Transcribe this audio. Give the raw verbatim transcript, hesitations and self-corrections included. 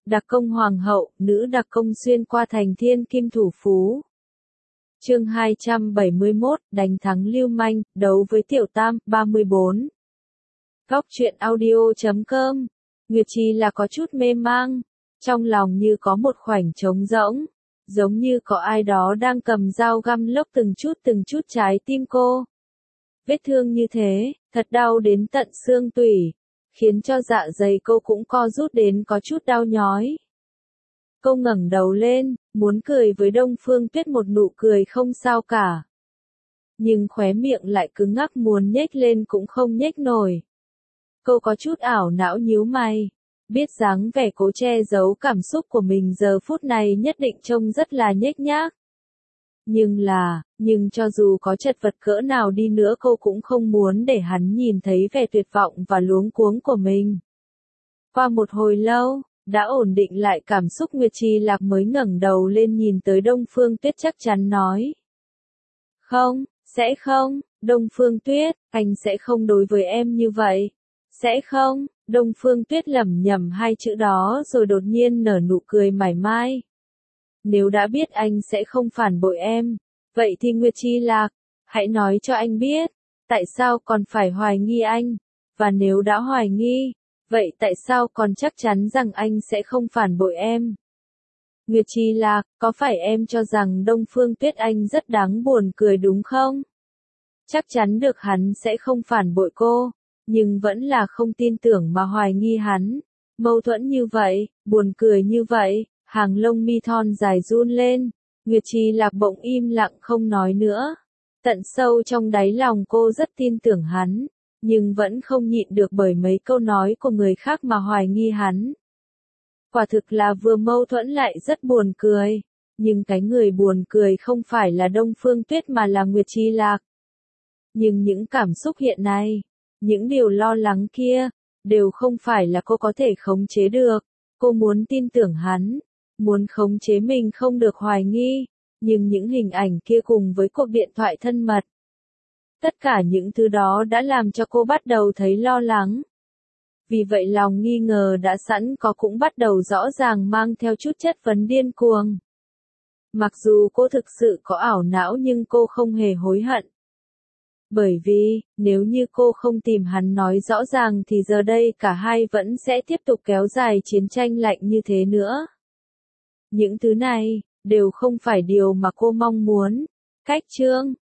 Đặc công hoàng hậu, nữ đặc công xuyên qua thành thiên kim thủ phú. Chương hai trăm bảy mươi mốt, đánh thắng lưu manh, đấu với tiểu tam, ba mươi bốn. Góc truyện audio chấm com. Nguyệt Trì là có chút mê mang, trong lòng như có một khoảnh trống rỗng, giống như có ai đó đang cầm dao găm lốc từng chút từng chút trái tim cô. Vết thương như thế, thật đau đến tận xương tủy, khiến cho dạ dày cô cũng co rút đến có chút đau nhói. Cô ngẩng đầu lên, muốn cười với Đông Phương Tuyết một nụ cười không sao cả. Nhưng khóe miệng lại cứng ngắc, muốn nhếch lên cũng không nhếch nổi. Cô có chút ảo não nhíu mày, biết dáng vẻ cố che giấu cảm xúc của mình giờ phút này nhất định trông rất là nhếch nhác. Nhưng là, nhưng cho dù có chật vật cỡ nào đi nữa cô cũng không muốn để hắn nhìn thấy vẻ tuyệt vọng và luống cuống của mình. Qua một hồi lâu, đã ổn định lại cảm xúc, Nguyệt Trì Lạc mới ngẩng đầu lên nhìn tới Đông Phương Tuyết chắc chắn nói. Không, sẽ không, Đông Phương Tuyết, anh sẽ không đối với em như vậy. Sẽ không, Đông Phương Tuyết lẩm nhẩm hai chữ đó rồi đột nhiên nở nụ cười mải mai. Nếu đã biết anh sẽ không phản bội em, vậy thì Nguyệt Trì Lạc, hãy nói cho anh biết, tại sao còn phải hoài nghi anh, và nếu đã hoài nghi, vậy tại sao còn chắc chắn rằng anh sẽ không phản bội em? Nguyệt Trì Lạc, có phải em cho rằng Đông Phương Tuyết anh rất đáng buồn cười đúng không? Chắc chắn được hắn sẽ không phản bội cô, nhưng vẫn là không tin tưởng mà hoài nghi hắn. Mâu thuẫn như vậy, buồn cười như vậy, hàng lông mi thon dài run lên, Nguyệt Trì Lạc bỗng im lặng không nói nữa. Tận sâu trong đáy lòng cô rất tin tưởng hắn, nhưng vẫn không nhịn được bởi mấy câu nói của người khác mà hoài nghi hắn. Quả thực là vừa mâu thuẫn lại rất buồn cười, nhưng cái người buồn cười không phải là Đông Phương Tuyết mà là Nguyệt Trì Lạc. Nhưng những cảm xúc hiện nay, những điều lo lắng kia, đều không phải là cô có thể khống chế được. Cô muốn tin tưởng hắn, muốn khống chế mình không được hoài nghi, nhưng những hình ảnh kia cùng với cuộc điện thoại thân mật, tất cả những thứ đó đã làm cho cô bắt đầu thấy lo lắng. Vì vậy lòng nghi ngờ đã sẵn có cũng bắt đầu rõ ràng mang theo chút chất vấn điên cuồng. Mặc dù cô thực sự có ảo não nhưng cô không hề hối hận. Bởi vì, nếu như cô không tìm hắn nói rõ ràng thì giờ đây cả hai vẫn sẽ tiếp tục kéo dài chiến tranh lạnh như thế nữa. Những thứ này, đều không phải điều mà cô mong muốn. Cách chương